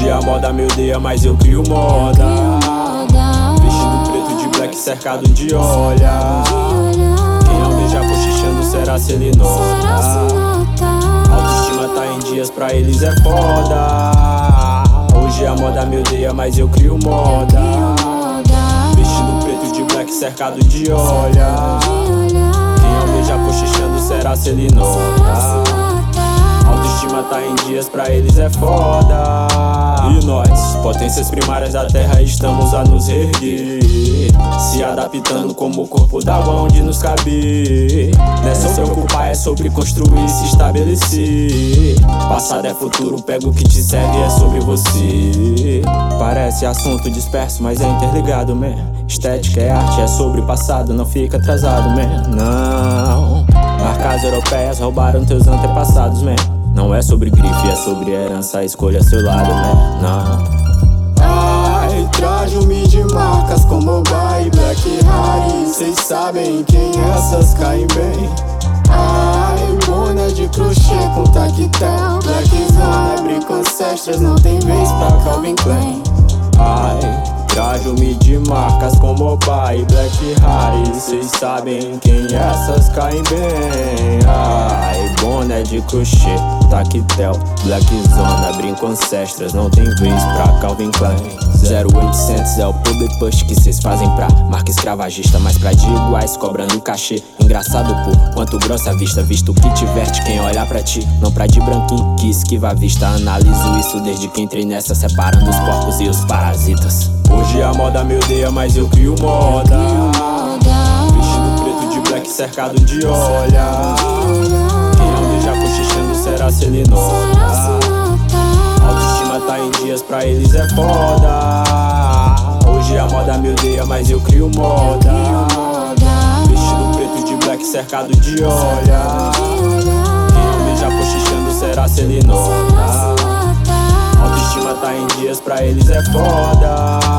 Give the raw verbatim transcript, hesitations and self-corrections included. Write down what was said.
Hoje a moda me odeia, mas eu crio moda. Vestido preto de black cercado de olha. Quem ao beijar cochichando será se ele nota. Autoestima tá em dias, pra eles é foda. Hoje a moda me odeia, mas eu crio moda. Vestido preto de black cercado de olha. Quem ao beijar cochichando será se ele nota. Autoestima tá em dias, pra eles é foda. E nós, potências primárias da terra, estamos a nos erguer, se adaptando como o corpo d'água onde nos cabe. Não é sobre ocupar, é sobre construir e se estabelecer. Passado é futuro, pega o que te serve, é sobre você. Parece assunto disperso, mas é interligado, man. Estética é arte, é sobre passado, não fica atrasado, man. Não, marcas europeias roubaram teus antepassados, man. Não é sobre grife, é sobre herança, escolha seu lado, né? Não. Ai, trajo-me de marcas como Bay, Black Harry. Cês sabem quem essas caem bem. Ai, boné de crochê com tactel. Black Zona, brinco ancestras, não tem vez pra Calvin Klein. Ai, trajo-me de marcas como Bay, Black Harry. Cês sabem quem essas caem bem. Ai, boné de crochê, tactel, Black Zona, brinco ancestras, não tem vez pra Calvin Klein. Zero oitocentos é o public push que cês fazem pra marca escravagista, mas pra de iguais cobrando cachê. Engraçado por quanto grossa a vista, visto que diverte quem olhar pra ti, não pra de branquinho que esquiva a vista. Analiso isso desde que entrei nessa, separando os porcos e os parasitas. Hoje a moda me odeia, mas eu crio moda. Vestido preto de black cercado de olha. Quem ao beijar cochichando será se ele nota. Autoestima tá em dias, pra eles é foda. Hoje a moda me odeia, mas eu crio moda. Vestido preto de black cercado de olha. Quem ao beijar cochichando será se ele nota. Autoestima tá em dias, pra eles é foda.